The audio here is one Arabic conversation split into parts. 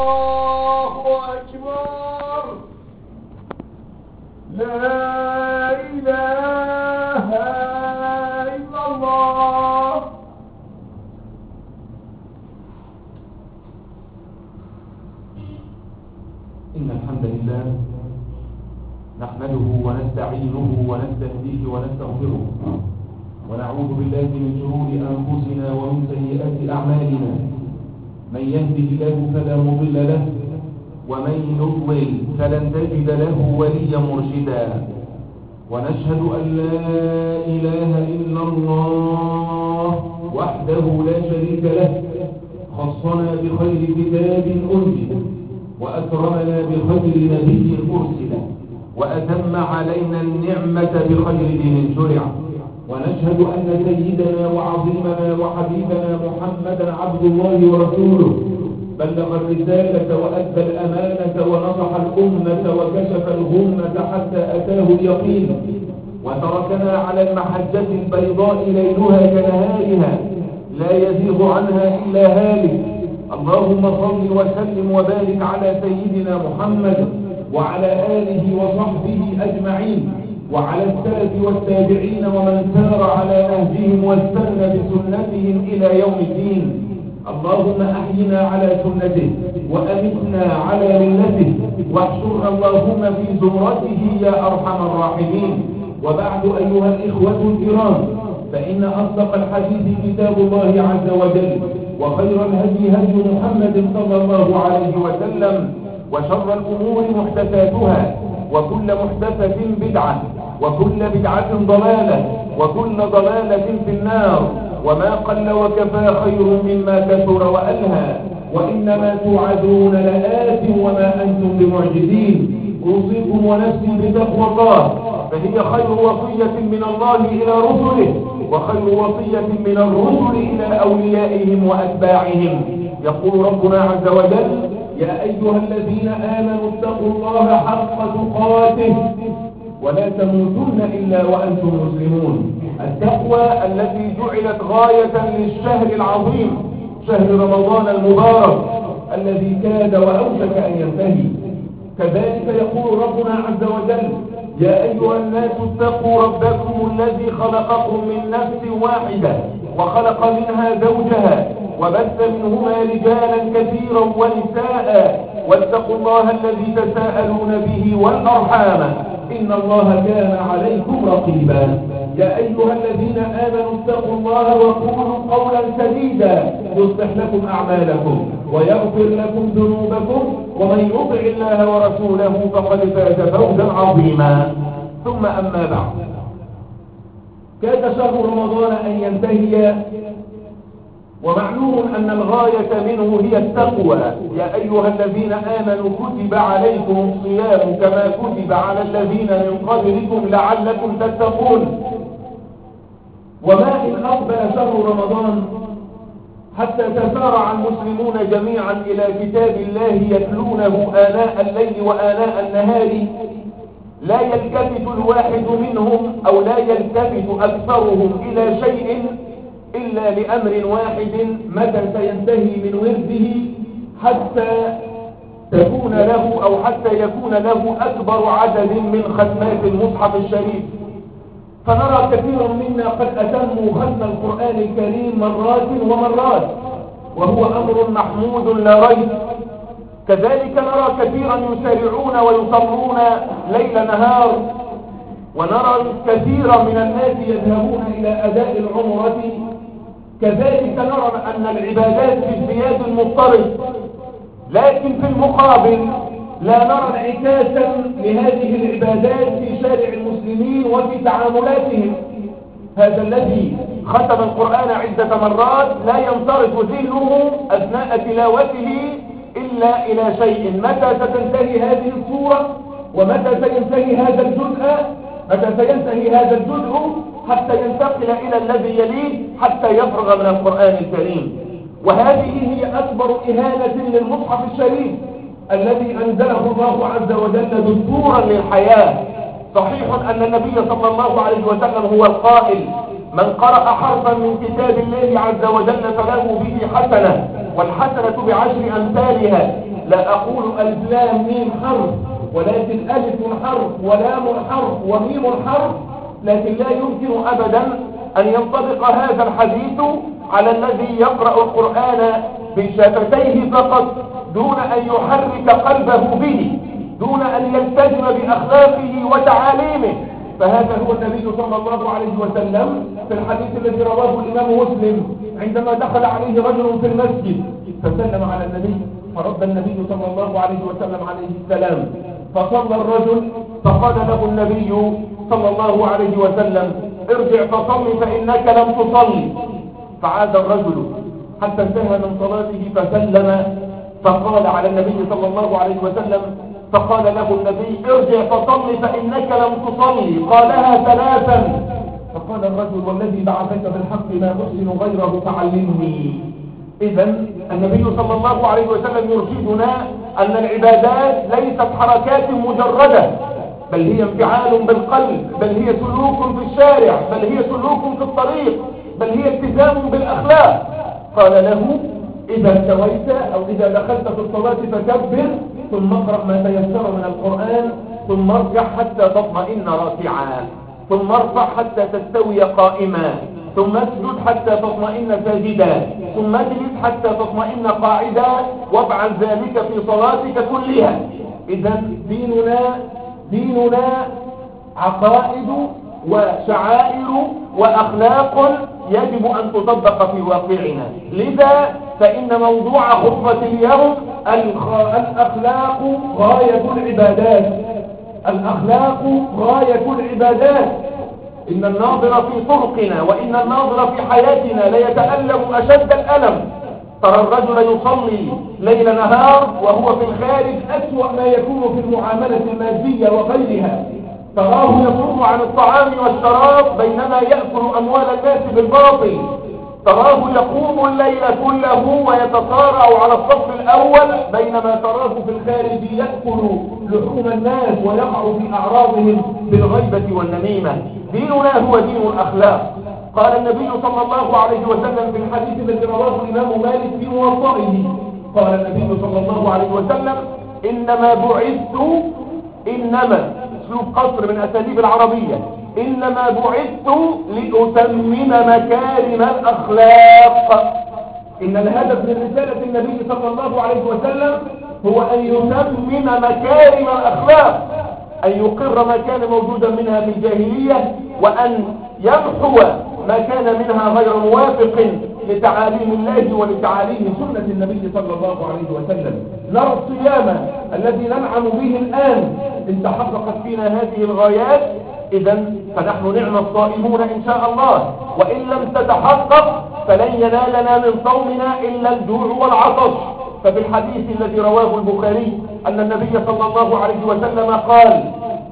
الله أكبر. لا إله إلا الله. إن الحمد لله نحمده ونستعينه ونستهديه ونستغفره ونعوذ بالله من شرور أنفسنا ومن سيئات أعمالنا. من يهده الله فلا مضل له ومن يضلل فلن تجد له وليا مرشدا. ونشهد أن لا إله إلا الله وحده لا شريك له، خصنا بخير كتاب أنزل وأكرمنا بخير نبي أرسل وأتم علينا النعمة بخير دين شرع. ونشهد أن سيدنا وعظيمنا وحبيبنا محمدا عبد الله ورسوله، بلغ الرسالة وأدى الأمانة ونصح الأمة وكشف الغمة حتى أتاه اليقين، وتركنا على المحجة البيضاء ليلها كنهارها لا يزيغ عنها إلا هالك. اللهم صل وسلم وبارك على سيدنا محمد وعلى آله وصحبه أجمعين، وعلى السلف والتابعين ومن سار على نهجهم واستنى بسنتهم إلى يوم الدين. اللهم أحينا على سنته وأمتنا على ملته واحشرنا اللهم في زمرته يا أرحم الراحمين. وبعد أيها الإخوة الكرام، فإن أصدق الحديث كتاب الله عز وجل، وخير الهدي هدي محمد صلى الله عليه وسلم، وشر الأمور محدثاتها، وكل محدثة بدعة، وكل بدعة ضلالة، وكل ضلالة في النار. وما قل وكفى خير مما كثر وألهى، وإنما توعدون لآت وما أنتم بمعجزين. أوصيكم ونفسي بتقوى الله، فهي خير وصية من الله إلى رسله، وخير وصية من الرسل إلى أوليائهم وأتباعهم. يقول ربنا عز وجل: يا أيها الذين آمنوا اتقوا الله حق تقاته ولا تموتن إلا وأنتم مسلمون. التقوى التي جعلت غاية للشهر العظيم، شهر رمضان المبارك الذي كاد وأوشك أن ينتهي. كذلك يقول ربنا عز وجل: يا أيها الناس اتقوا ربكم الذي خلقكم من نفس واحدة وخلق منها زوجها وبث منهما رجالا كثيرا ونساء واتقوا الله الذي تساءلون به والأرحام إن الله كان عليكم رقيبا. يا أيها الذين آمنوا اتقوا الله وقولوا قولا سديدا يصلح لكم أعمالكم ويغفر لكم ذنوبكم، ومن يطع الله ورسوله فقد فاز فوزا عظيما. ثم أما بعد، كاد شهر رمضان أن ينتهي، ومعلوم أن الغاية منه هي التقوى. يا أيها الذين آمنوا كتب عليكم الصيام كما كتب على الذين من قبلكم لعلكم تتقون. وما إن أقبل شهر رمضان حتى تسارع المسلمون جميعا إلى كتاب الله يتلونه آناء الليل وآناء النهار، لا يلتفت الواحد منهم أو لا يلتفت أكثرهم إلى شيء إلا لأمر واحد: متى سينتهي من ورده حتى تكون له أو حتى يكون له أكبر عدد من ختمات المصحف الشريف. فنرى كثيرا منا قد أتموا ختم القرآن الكريم مرات ومرات، وهو أمر محمود لا ريب. كذلك نرى كثيرا يسارعون ويصلون ليل نهار، ونرى كثيرا من الناس يذهبون إلى أداء العمرة. كذلك نرى أن العبادات في ازدياد مضطرد، لكن في المقابل لا نرى انعكاسا لهذه العبادات في شارع المسلمين وفي تعاملاتهم. هذا الذي ختم القرآن عدة مرات لا ينصرف ذهنه أثناء تلاوته إلا إلى شيء: متى ستنتهي هذه السورة، ومتى سينتهي هذا الجزء، متى سينتهي هذا الجزء حتى ينتقل إلى الذي يليه حتى يفرغ من القرآن الكريم. وهذه هي أكبر إهانة للمصحف الشريف الذي أنزله الله عز وجل دستورا للحياة. صحيح أن النبي صلى الله عليه وسلم هو القائل: من قرأ حرفا من كتاب الله عز وجل فله به حسنة، والحسنة بعشر أمثالها لا أقول ألف لام ميم حرف، ولكن ألف حرف ولام حرف وميم حرف، لكن لا يمكن أبدا أن ينطبق هذا الحديث على الذي يقرأ القرآن بشفتيه فقط دون أن يحرك قلبه به، دون أن يلتزم بأخلاقه وتعاليمه. فهذا هو النبي صلى الله عليه وسلم في الحديث الذي رواه الإمام مسلم عندما دخل عليه رجل في المسجد فسلم على النبي، فرد النبي صلى الله عليه وسلم عليه السلام، فصلى الرجل فقال له النبي صلى الله عليه وسلم: ارجع فصل فإنك لم تصلي. فعاد الرجل حتى انتهى من صلاته فسلم، فقال على النبي صلى الله عليه وسلم، فقال له النبي: ارجع فصل فإنك لم تصلي. قالها ثلاثا. فقال الرجل: والذي بعثك بالحق ما أحسن غيره فعلمني. إذا النبي صلى الله عليه وسلم يرشدنا أن العبادات ليست حركات مجردة، بل هي انفعال بالقلب، بل هي سلوك في الشارع، بل هي سلوك في الطريق، بل هي التزام بالأخلاق. قال له: إذا استويت أو إذا دخلت في الصلاة فكبر، ثم اقرأ ما تيسر من القرآن، ثم ارجع حتى تطمئن راكعا، ثم ارفع حتى تستوي قائما، ثم اسجد حتى تطمئن ساجدا، ثم اجلس حتى تطمئن قاعدا، وافعل ذلك في صلاتك كلها. إذا ديننا عقائد وشعائر وأخلاق يجب أن تطبق في واقعنا. لذا فإن موضوع خطبة اليوم الأخلاق غاية العبادات. الأخلاق غاية العبادات. إن الناظر في طرقنا وإن الناظر في حياتنا ليتألم أشد الألم. ترى الرجل يصلي ليل نهار وهو في الخارج أسوأ ما يكون في المعاملة المادية وغيرها. تراه يصوم عن الطعام والشراب بينما يأكل أموال الناس بالباطل. تراه يقوم الليل كله ويتصارع على الصف الأول بينما تراه في الخارج يأكل لحوم الناس ويقع في أعراضهم بالغيبة والنميمة. ديننا هو دين الأخلاق. قال النبي صلى الله عليه وسلم في الحديث الذي رواه الإمام مالك في موطئه، قال النبي صلى الله عليه وسلم: إنما أسلوب قصر من أساليب العربية، إنما بعثت لأتمم مكارم الأخلاق. إن الهدف من رسالة النبي صلى الله عليه وسلم هو أن يتمم مكارم الأخلاق، أن يقر ما كان موجودا منها في الجاهلية، وأن يمحو ما كان منها غير موافق لتعاليم الله ولتعاليم سنة النبي صلى الله عليه وسلم. نرى الصيام الذي ننعم به الآن إن تحققت فينا هذه الغايات، إذا فنحن نعم الصائمون إن شاء الله، وإن لم تتحقق فلن ينالنا من صومنا إلا الجوع والعطش. ففي الحديث الذي رواه البخاري أن النبي صلى الله عليه وسلم قال: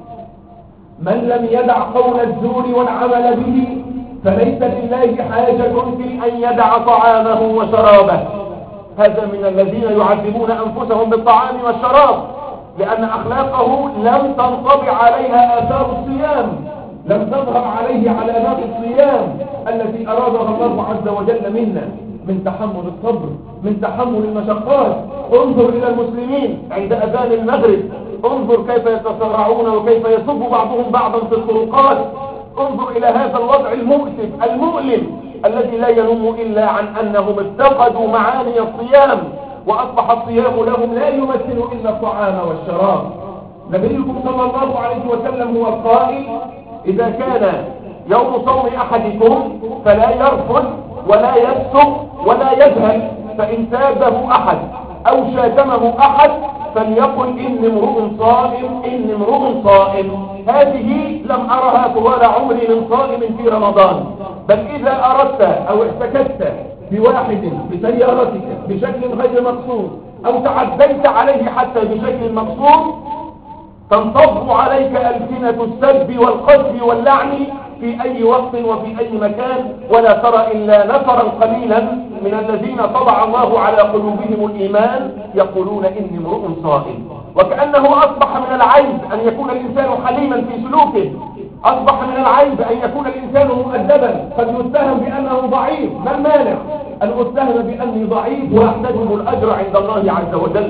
من لم يدع قول الزور والعمل به فليس لله حاجة في أن يدع طعامه وشرابه. هذا من الذين يعذبون أنفسهم بالطعام والشراب، لأن أخلاقه لم تنطبع عليها آثار الصيام، لم تظهر عليه علامات الصيام التي أرادها الله عز وجل منا، من تحمل الصبر، من تحمل المشقات. انظر إلى المسلمين عند أذان المغرب، انظر كيف يتصارعون وكيف يسب بعضهم بعضا في الطرقات. انظر إلى هذا الوضع المؤسف المؤلم الذي لا ينم إلا عن أنهم افتقدوا معاني الصيام، وأصبح الصيام لهم لا يمثل إلا الطعام والشراب. نبيكم صلى الله عليه وسلم هو القائل: إذا كان يوم صوم أحدكم فلا يرفض ولا يفسق ولا يجهل، فإن سابه أحد أو شاتمه أحد فليقل: إني امرؤ صائم، إني امرؤ صائم. هذه لم أرها طوال عمري من صائم في رمضان. بل إذا أردت أو احتكت بواحد بسيارتك بشكل غير مقصود أو تعديت عليه حتى بشكل مقصود، تنصب عليك ألسنة السب والقذف واللعن في أي وقت وفي أي مكان، ولا ترى إلا نفرا قليلا من الذين طبع الله على قلوبهم الإيمان يقولون: إني امرؤ صائم. وكأنه أصبح من العيب أن يكون الإنسان حليما في سلوكه، أصبح من العيب أن يكون الإنسان مؤدبا، قد يتهم بأنه ضعيف. ما المانع أن أتهم بأني ضعيف وأحتجب الأجر عند الله عز وجل؟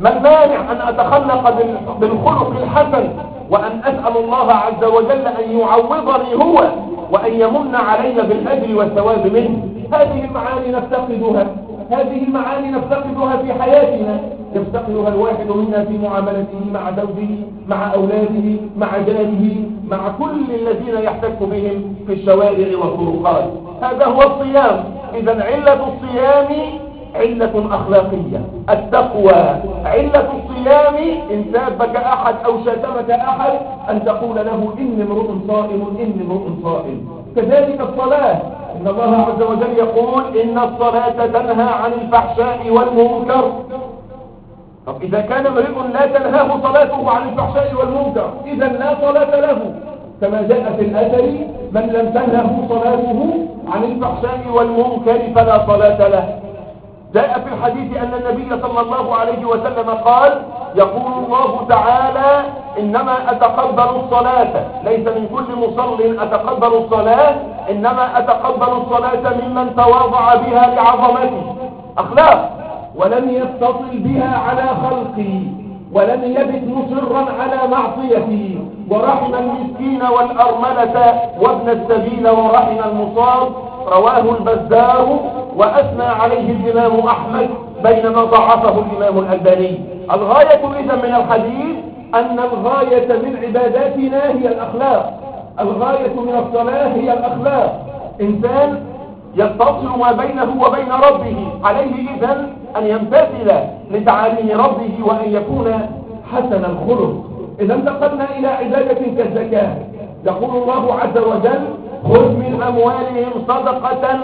ما المانع أن أتخلق بالخلق الحسن وأن أسأل الله عز وجل أن يعوضني هو وأن يمن علي بالأجر والثواب منه. هذه المعاني نفتقدها، هذه المعاني نفتقدها في حياتنا، يفتقدها الواحد منا في معاملته مع زوجه، مع أولاده، مع جاره، مع كل الذين يحتك بهم في الشوارع والطرقات. هذا هو الصيام. إذا علة الصيام علة أخلاقية، التقوى. علة الصيام إن سابك أحد أو شتمك أحد أن تقول له إني امرؤ صائم، إني امرؤ صائم. كذلك الصلاة، إن الله عز وجل يقول إن الصلاة تنهى عن الفحشاء والمنكر. طب إذا كان امرئ لا تنهاه صلاته عن الفحشاء والمنكر إذا لا صلاة له، كما جاء في الأثر من لم تنهه صلاته عن الفحشاء والمنكر فلا صلاة له. جاء في الحديث أن النبي صلى الله عليه وسلم قال يقول الله تعالى إنما أتقبل الصلاة، ليس من كل مصل أتقبل الصلاة، إنما أتقبل الصلاة ممن تواضع بها لعظمتي. أخلاق، ولم يتصل بها على خلقي، ولم يبت مصرا على معصيتي، ورحم المسكين والأرملة وابن السبيل ورحم المصاب. رواه البزار وأثنى عليه الإمام أحمد بينما ضعفه الإمام الألباني. الغاية إذن من الحديث أن الغاية من عباداتنا هي الأخلاق، الغاية من الصلاة هي الأخلاق. إنسان يتصل ما بينه وبين ربه، عليه إذن أن يمتثل لتعاليم ربه وأن يكون حسن الخلق. إذا انتقلنا إلى عبادة كالزكاة، يقول الله عز وجل خذ من أموالهم صدقة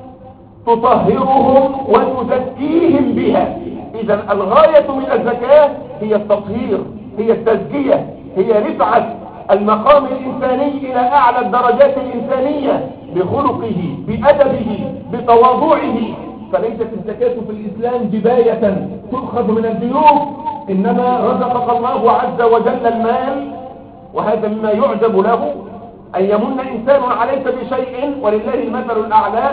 تطهرهم وتزكيهم بها. إذا الغاية من الزكاة هي التطهير، هي التزكية، هي رفعة المقام الإنساني إلى أعلى الدرجات الإنسانية بخلقه، بأدبه، بتواضعه. فليست الزكاة في الإسلام جباية تؤخذ من الجيوب، إنما رزقك الله عز وجل المال، وهذا مما يعجب له أن يمن إنسان عليك بشيء ولله المثل الأعلى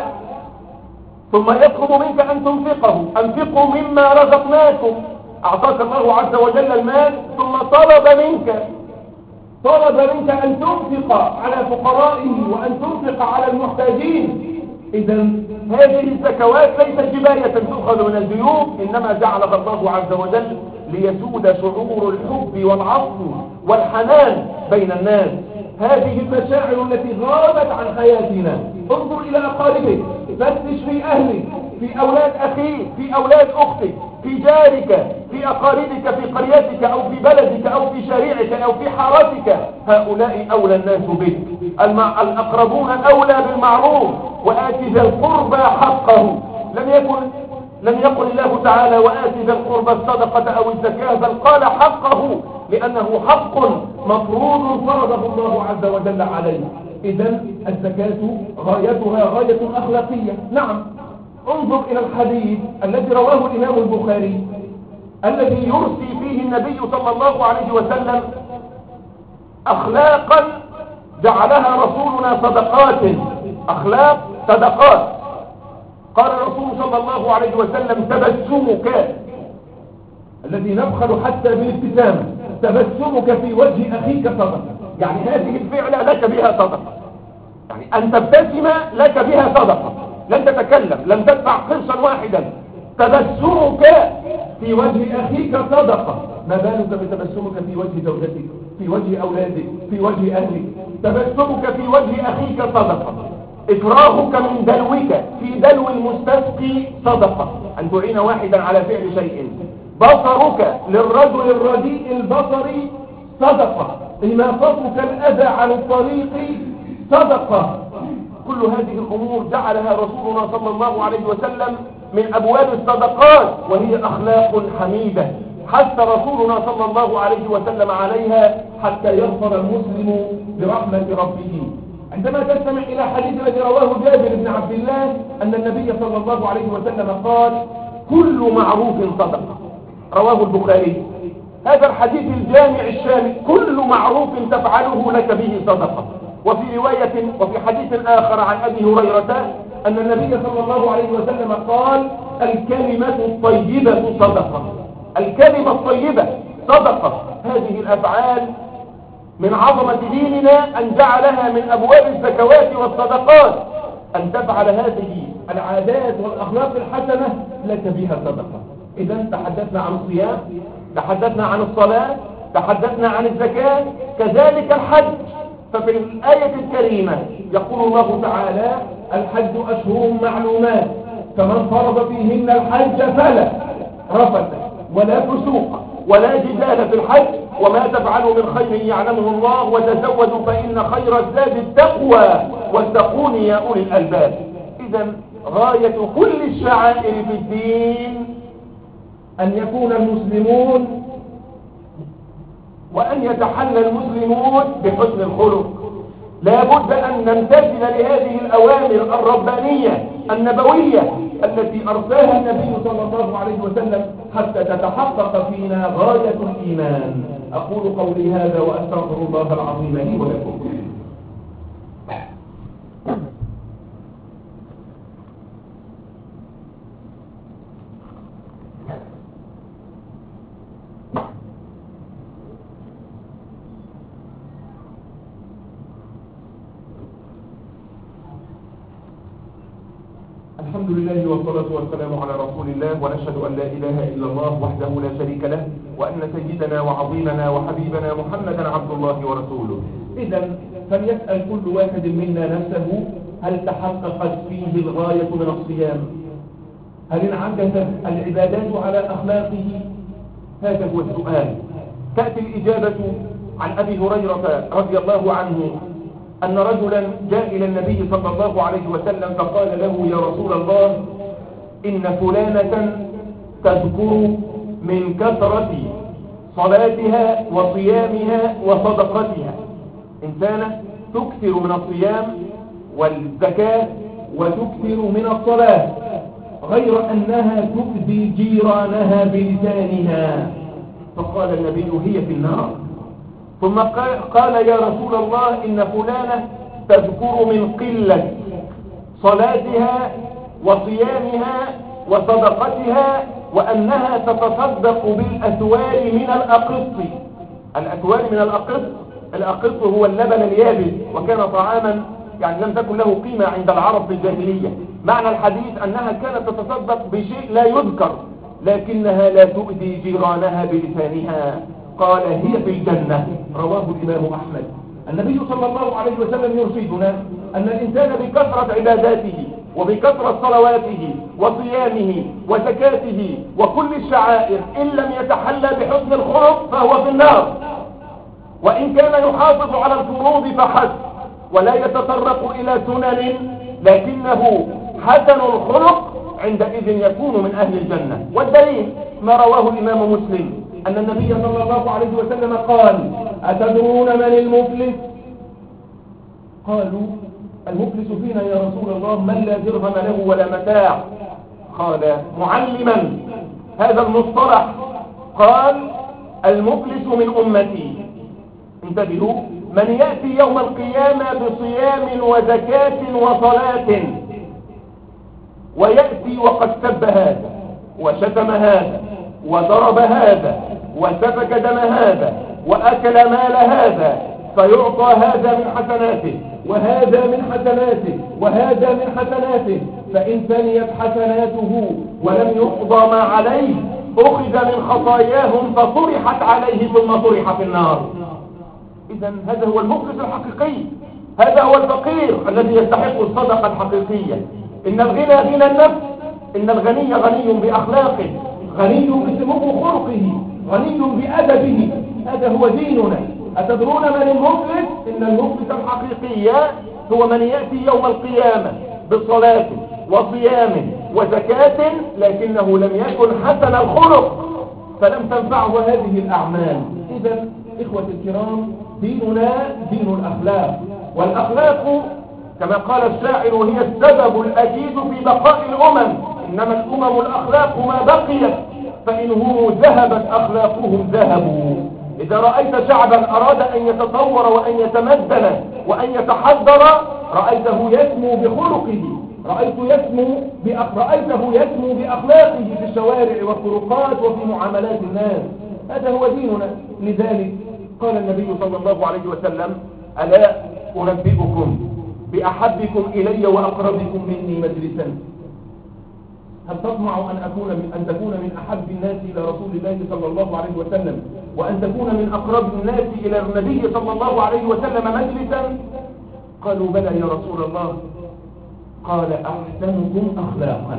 ثم يطلب منك أن تنفقه. أنفقوا مما رزقناكم. أعطاك الله عز وجل المال ثم طلب منك أن تنفق على فقرائه وأن تنفق على المحتاجين. إذا هذه الزكوات ليست جباية تؤخذ من الجيوب، إنما جعلها الله عز وجل ليسود شعور الحب والعطف والحنان بين الناس. هذه المشاعر التي غابت عن حياتنا. انظر إلى أقاربك، فتش في أهلك، في أولاد أخيك، في أولاد أختك، في جارك، في أقاربك، في قريتك أو في بلدك أو في شارعك أو في حارتك. هؤلاء أولى الناس بك. الأقربون أولى بالمعروف وآت ذا القربى حقه. لم يقل الله تعالى وآت ذا القربى الصدقة أو الزكاة، بل قال حقه لأنه حق مفروض فرضه الله عز وجل عليه. إذا الزكاة غايتها غاية أخلاقية. نعم، انظر إلى الحديث الذي رواه الإمام البخاري الذي يرسي فيه النبي صلى الله عليه وسلم أخلاقا جعلها رسولنا صدقات، أخلاق صدقات. قال الرسول صلى الله عليه وسلم تبسمك الذي نبخل حتى بالابتسامة، تبسمك في وجه أخيك صدقة. يعني هذه الفعلة لك بها صدقة، يعني أن تبتسم لك بها صدقة، لن تتكلم، لن تدفع قرشا واحدا. تبسمك في وجه أخيك صدقة، ما بالك بتبسمك في وجه زوجتك، في وجه أولادك، في وجه أهلك. تبسمك في وجه أخيك صدقة. إفراغك من دلوك في دلو المستسقي صدقة، أن تعين واحدا على فعل شيء. بصرك للرجل الرديء البصر صدقة. إماطتك الأذى عن الطريق صدقة. كل هذه الأمور جعلها رسولنا صلى الله عليه وسلم من أبواب الصدقات، وهي أخلاق حميدة حث رسولنا صلى الله عليه وسلم عليها حتى يظفر المسلم برحمة ربه. عندما تستمع إلى حديث الذي رواه جابر بن عبد الله أن النبي صلى الله عليه وسلم قال كل معروف صدقة، رواه البخاري. هذا الحديث الجامع الشامل، كل معروف تفعله لك به صدقة. وفي رواية وفي حديث آخر عن أبي هريرة أن النبي صلى الله عليه وسلم قال الكلمة الطيبة صدقة. الكلمة الطيبة صدقة. هذه الأفعال من عظمة ديننا أن جعلها من أبواب الزكوات والصدقات. أن تفعل هذه العادات والأخلاق الحسنة لك بها صدقة. إذا تحدثنا عن الصيام، تحدثنا عن الصلاة، تحدثنا عن الزكاة، كذلك الحج. ففي الآية الكريمة يقول الله تعالى: الحج أشهر معلومات فمن فرض فيهن الحج فلا رفث ولا فسوق ولا جدال في الحج وما تفعلوا من خير يعلمه الله وتزودوا فإن خير الزاد التقوى واتقون يا أولي الألباب. إذا غاية كل الشعائر في الدين أن يكون المسلمون وأن يتحلى المسلمون بحسن الخلق. لا بد أن نمتثل لهذه الأوامر الربانية النبوية التي أرساها النبي صلى الله عليه وسلم حتى تتحقق فينا غاية الإيمان. أقول قولي هذا وأستغفر الله العظيم لي ولكم. الحمد لله والصلاة والسلام على رسول الله، ونشهد أن لا إله إلا الله وحده لا شريك له، وأن سيدنا وعظيمنا وحبيبنا محمدا عبد الله ورسوله. إذا فليسأل كل واحد منا نفسه: هل تحققت فيه الغاية من الصيام؟ هل انعكست العبادات على أخلاقه؟ هذا هو السؤال. تأتي الإجابة عن أبي هريرة رضي الله عنه أن رجلا جاء إلى النبي صلى الله عليه وسلم فقال له: يا رسول الله، إن فلانة تذكر من كثرة صلاتها وصيامها وصدقتها. إنسانة تكثر من الصيام والزكاة وتكثر من الصلاة، غير أنها تؤذي جيرانها بلسانها. فقال النبي: هي في النار. ثم قال: يا رسول الله، إن فلانة تذكر من قلة صلاتها وصيامها وصدقتها وأنها تتصدق بالأثوال من الأقط. الأثوال من الأقط، الأقط هو اللبن اليابس، وكان طعاما يعني لم تكن له قيمة عند العرب في الجاهلية. معنى الحديث أنها كانت تتصدق بشيء لا يذكر، لكنها لا تؤذي جيرانها بلسانها. قال: هي في الجنة. رواه الإمام أحمد. النبي صلى الله عليه وسلم يرشدنا أن الإنسان بكثرة عباداته وبكثرة صلواته وصيامه وزكاته وكل الشعائر إن لم يتحلى بحسن الخلق فهو في النار، وإن كان يحافظ على الفروض فحسب ولا يتطرق إلى سنن لكنه حسن الخلق عندئذ يكون من أهل الجنة. والدليل ما رواه الإمام مسلم أن النبي صلى الله عليه وسلم قال: أتدرون من المفلس؟ قالوا: المفلس فينا يا رسول الله من لا درهم له ولا متاع. قال معلما هذا المصطلح قال: المفلس من أمتي، انتبهوا، من يأتي يوم القيامة بصيام وزكاة وصلاة، ويأتي وقد سب هذا وشتم هذا وضرب هذا وسفك دم هذا وأكل مال هذا، فيعطى هذا من حسناته وهذا من حسناته وهذا من حسناته، فإن ثنيت حسناته ولم يقضى ما عليه أخذ من خطاياهم فطرحت عليه ثم طرح في النار. إذا هذا هو المخلص الحقيقي، هذا هو الفقير الذي يستحق الصدقة الحقيقية. إن الغنى غنى النفس، إن الغني غني بأخلاقه، غني بسمو خلقه، غني بأدبه. هذا هو ديننا. أتدرون من المفلس؟ إن المفلس الحقيقي هو من يأتي يوم القيامة بصلاة وصيام وزكاة لكنه لم يكن حسن الخلق فلم تنفعه هذه الأعمال. إذا إخوة الكرام، ديننا دين الأخلاق، والأخلاق كما قال الشاعر هي السبب الأكيد في بقاء الأمم. إنما الأمم الأخلاق ما بقيت، فإنهم ذهبت أخلاقهم ذهبوا. إذا رأيت شعبا أراد أن يتطور وأن يتمدن وأن يتحضر رأيته يسمو بخلقه، رأيته يسمو بأخلاقه في الشوارع والطرقات وفي معاملات الناس. هذا هو ديننا. لذلك قال النبي صلى الله عليه وسلم: ألا أنبئكم بأحبكم إلي وأقربكم مني مجلسا؟ هل تطمع أن تكون من أحب الناس إلى رسول الله صلى الله عليه وسلم، وأن تكون من أقرب الناس إلى النبي صلى الله عليه وسلم مجلسا؟ قالوا: بلى يا رسول الله. قال: أحسنكم أخلاقا.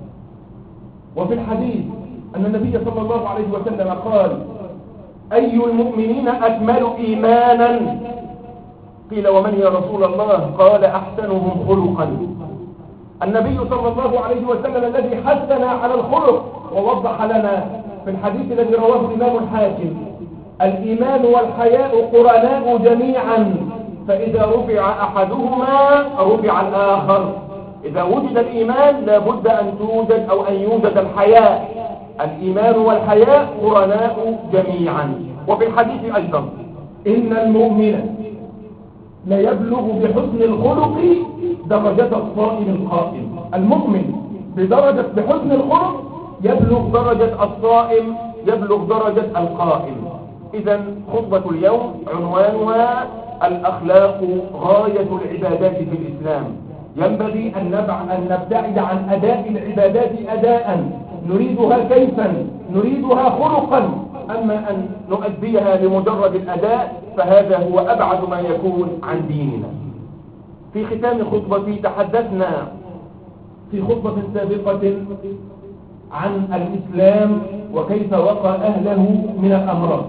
وفي الحديث أن النبي صلى الله عليه وسلم قال: أي المؤمنين أكمل إيمانا؟ قيل: ومن يا رسول الله؟ قال: أحسنهم خلقا. النبي صلى الله عليه وسلم الذي حثنا على الخلق ووضح لنا في الحديث الذي رواه الإمام الحاكم: الإيمان والحياء قرناء جميعا، فإذا رفع أحدهما رفع الآخر. إذا وجد الإيمان لابد أن توجد أو أن يوجد الحياء. الإيمان والحياء قرناء جميعا. وفي الحديث أيضا: إن المؤمن ليبلغ بحسن الخلق درجة الصائم القائم. المؤمن بحسن الخلق يبلغ درجة الصائم، يبلغ درجة القائم. إذا خطبة اليوم عنوانها: الأخلاق غاية العبادات في الإسلام. ينبغي أن نبتعد عن أداء العبادات أداء نريدها كيفا، نريدها خلقا. أما أن نؤديها لمجرد الأداء فهذا هو أبعد ما يكون عن ديننا. في ختام خطبتي تحدثنا في خطبة سابقة عن الإسلام وكيف وقى أهله من الأمراض.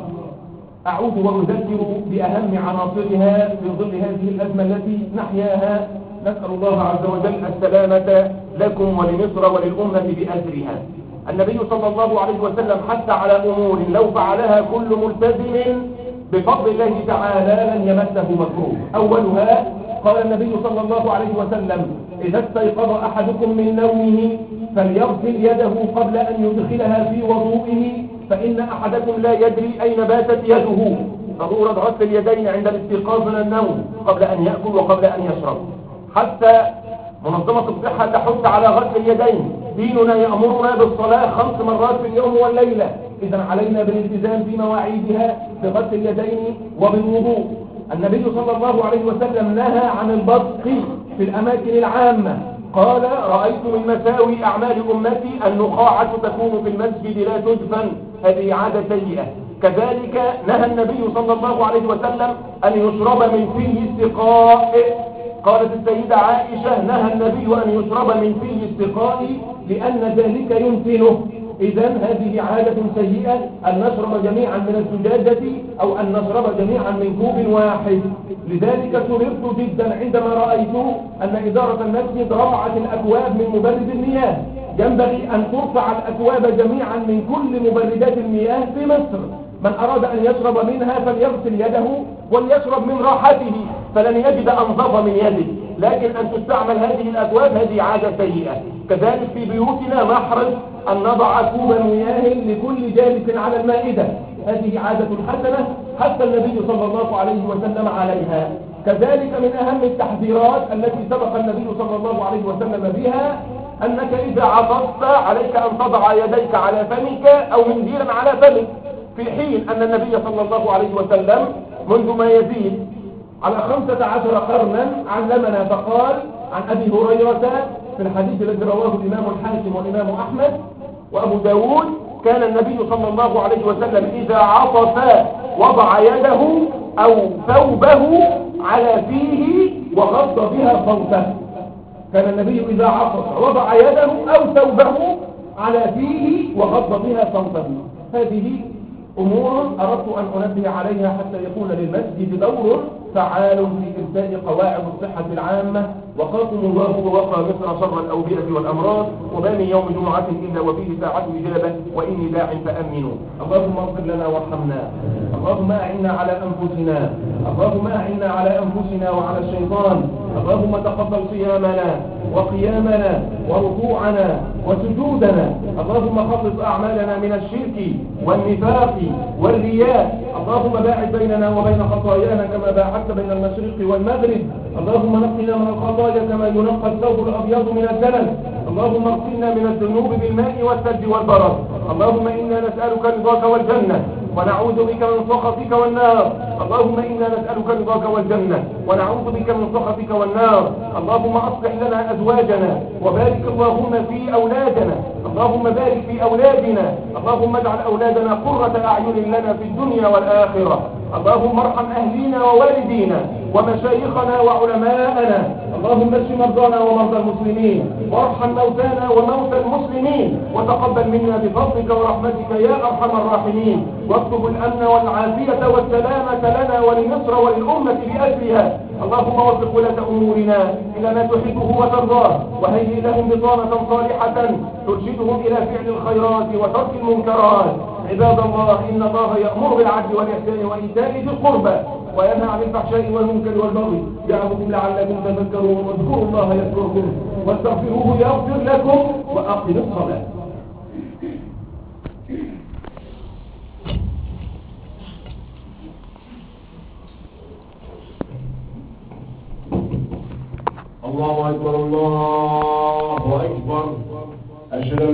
أعود وأذكر بأهم عناصرها في ظل هذه الأزمة التي نحياها. نسأل الله عز وجل السلامة لكم ولمصر وللأمة بأسرها. النبي صلى الله عليه وسلم حث على أمور لو فعلها كل ملتزم بفضل الله تعالى لن يمسه مكروه. أولها قال النبي صلى الله عليه وسلم: إذا استيقظ أحدكم من نومه فليغسل يده قبل أن يدخلها في وضوئه، فإن أحدكم لا يدري أين باتت يده. ضرورة غسل اليدين عند الاستيقاظ من النوم قبل أن يأكل وقبل أن يشرب. حتى منظمة الصحة تحث على غسل اليدين. ديننا يأمرنا بالصلاة 5 مرات في اليوم والليلة، إذا علينا بالالتزام في مواعيدها بغسل اليدين وبالوضوء. النبي صلى الله عليه وسلم نهى عن البصق في الأماكن العامة. قال: رأيت من مساوي أعمال أمتي النخاعة تكون في المسجد لا تدفن. هذه عادة سيئة. كذلك نهى النبي صلى الله عليه وسلم أن يشرب من فيه السقاء. قالت السيدة عائشة: نهى النبي أن يشرب من فيه السقاء لأن ذلك ينتنه. إذن هذه عادة سيئة أن نشرب جميعا من الزجاجة أو أن نشرب جميعا من كوب واحد. لذلك سررت جدا عندما رأيت أن إدارة المسجد رفعت الأكواب من مبرد المياه. ينبغي أن ترفع الأكواب جميعا من كل مبردات المياه في مصر. من أراد أن يشرب منها فليغسل يده وليشرب من راحته، فلن يجد أنظف من يده. لكن أن تستعمل هذه الأكواب هذه عادة سيئة. كذلك في بيوتنا نحرص أن نضع كوبا مياه لكل جالس على المائدة. هذه عادة حسنة حتى النبي صلى الله عليه وسلم عليها. كذلك من أهم التحذيرات التي سبق النبي صلى الله عليه وسلم بها أنك إذا عطست عليك أن تضع يديك على فمك أو منديلا على فمك، في حين أن النبي صلى الله عليه وسلم منذ ما يزيد على 15 قرنا علمنا. فقال عن أبي هريرة في الحديث الذي رواه الإمام الحاكم والإمام أحمد وأبو داود: كان النبي صلى الله عليه وسلم إذا عطس وضع يده أو ثوبه على فيه وغض بها صوته. كان النبي إذا عطس وضع يده أو ثوبه على فيه وغض بها صوته. هذه أمور أردت أن أنبه عليها حتى يكون للمسجد دور فعال في إرساء قواعد الصحة العامة. وقاكم الله ووقى مصر شر الأوبئة والأمراض. وما من يوم جمعة إلا وفيه ساعة إجابة وإني داع فأمنوا. اللهم اغفر لنا وارحمنا. اللهم أعنا على أنفسنا. اللهم أعنا على أنفسنا وعلى الشيطان. اللهم تقبل صيامنا وقيامنا وركوعنا وسجودنا. اللهم خلص أعمالنا من الشرك والنفاق والرياء. اللهم باعد بيننا وبين خطايانا كما باعدت بين المشرق والمغرب. اللهم نقنا من الخطايا كما ينقى الثوب الأبيض من الدنس. اللهم اغسلنا من الذنوب بالماء والثلج والبرد. اللهم إنا نسألك رضاك والجنة ونعوذ بك من سخطك والنار. اللهم إنا نسألك رضاك والجنة ونعوذ بك من سخطك والنار. اللهم أصلح لنا أزواجنا وبارك اللهم في أولادنا. اللهم بارك في أولادنا. اللهم اجعل أولادنا قرة أعين لنا في الدنيا والآخرة. اللهم ارحم أهلينا ووالدينا ومشايخنا وعلماءنا. اللهم اشف مرضانا ومرضى المسلمين وارحم موتانا وموتى المسلمين وتقبل منا بفضلك ورحمتك يا أرحم الراحمين. واكتب الأمن والعافية والسلامة لنا ولمصر وللأمة بأسرها. اللهم وفق ولاة أمورنا إلى ما تحبه وترضاه وهيئ لهم بطانة صالحة ترشدهم إلى فعل الخيرات وترك المنكرات. عباد الله، إن الله يأمر بالعدل والإحسان وإيتاء ذي القربى وينهى عن الفحشاء والمنكر والبغي يعظكم لعلكم تذكرون. واذكروا الله يذكركم واستغفروه يغفر لكم وأقيموا الصلاة. الله أكبر الله أكبر. أشهد